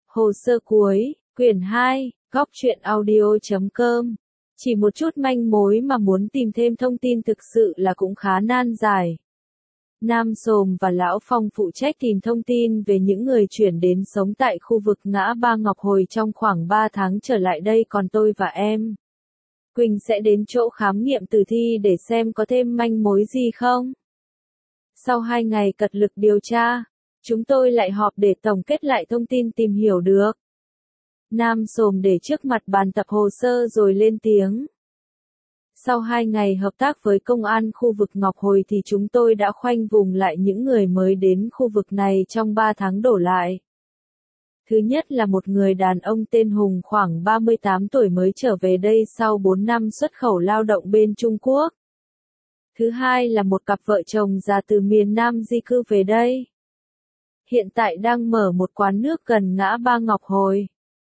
Hồ sơ cuối, quyển 2, góc truyện audio.com. Chỉ một chút manh mối mà muốn tìm thêm thông tin thực sự là cũng khá nan giải. Nam Sồm và Lão Phong phụ trách tìm thông tin về những người chuyển đến sống tại khu vực ngã ba Ngọc Hồi trong khoảng 3 tháng trở lại đây, còn tôi và em Quỳnh sẽ đến chỗ khám nghiệm tử thi để xem có thêm manh mối gì không. Sau 2 ngày cật lực điều tra, chúng tôi lại họp để tổng kết lại thông tin tìm hiểu được. Nam Sồm để trước mặt bàn tập hồ sơ rồi lên tiếng. Sau 2 ngày hợp tác với công an khu vực Ngọc Hồi thì chúng tôi đã khoanh vùng lại những người mới đến khu vực này trong 3 tháng đổ lại. Thứ nhất là một người đàn ông tên Hùng khoảng 38 tuổi mới trở về đây sau 4 năm xuất khẩu lao động bên Trung Quốc. Thứ hai là một cặp vợ chồng già từ miền Nam di cư về đây. Hiện tại đang mở một quán nước gần ngã ba Ngọc Hồi.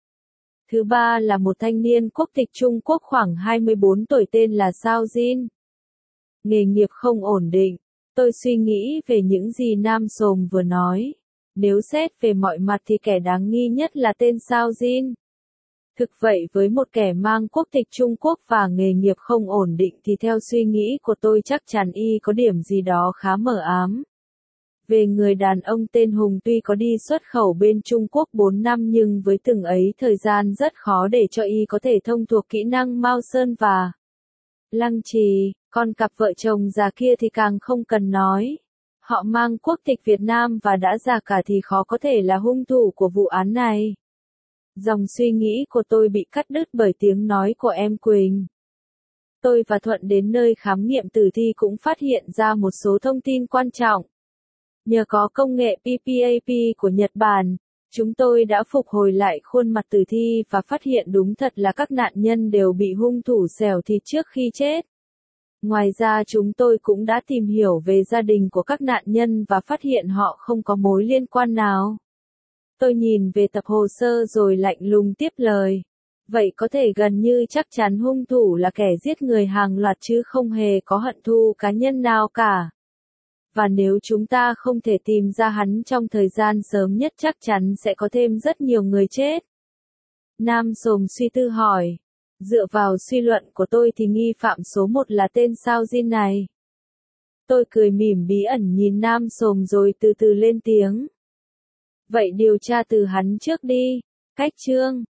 Thứ ba là một thanh niên quốc tịch Trung Quốc khoảng 24 tuổi tên là Sao Jin. Nghề nghiệp không ổn định. Tôi suy nghĩ về những gì Nam Sồm vừa nói. Nếu xét về mọi mặt thì kẻ đáng nghi nhất là tên Sao Jin. Thực vậy với một kẻ mang quốc tịch Trung Quốc và nghề nghiệp không ổn định thì theo suy nghĩ của tôi chắc chắn y có điểm gì đó khá mờ ám. Về người đàn ông tên Hùng, tuy có đi xuất khẩu bên Trung Quốc 4 năm nhưng với từng ấy thời gian rất khó để cho y có thể thông thuộc kỹ năng Mao Sơn và Lăng Trì, còn cặp vợ chồng già kia thì càng không cần nói. Họ mang quốc tịch Việt Nam và đã già cả thì khó có thể là hung thủ của vụ án này. Dòng suy nghĩ của tôi bị cắt đứt bởi tiếng nói của em Quỳnh. Tôi và Thuận đến nơi khám nghiệm tử thi cũng phát hiện ra một số thông tin quan trọng. Nhờ có công nghệ PPAP của Nhật Bản, chúng tôi đã phục hồi lại khuôn mặt tử thi và phát hiện đúng thật là các nạn nhân đều bị hung thủ xẻo thịt trước khi chết. Ngoài ra chúng tôi cũng đã tìm hiểu về gia đình của các nạn nhân và phát hiện họ không có mối liên quan nào. Tôi nhìn về tập hồ sơ rồi lạnh lùng tiếp lời. Vậy có thể gần như chắc chắn hung thủ là kẻ giết người hàng loạt chứ không hề có hận thù cá nhân nào cả. Và nếu chúng ta không thể tìm ra hắn trong thời gian sớm nhất chắc chắn sẽ có thêm rất nhiều người chết. Nam Sồm suy tư hỏi. Dựa vào suy luận của tôi thì nghi phạm số 1 là tên Sao Jin này. Tôi cười mỉm bí ẩn nhìn Nam Sồm rồi từ từ lên tiếng. Vậy điều tra từ hắn trước đi. Cách chương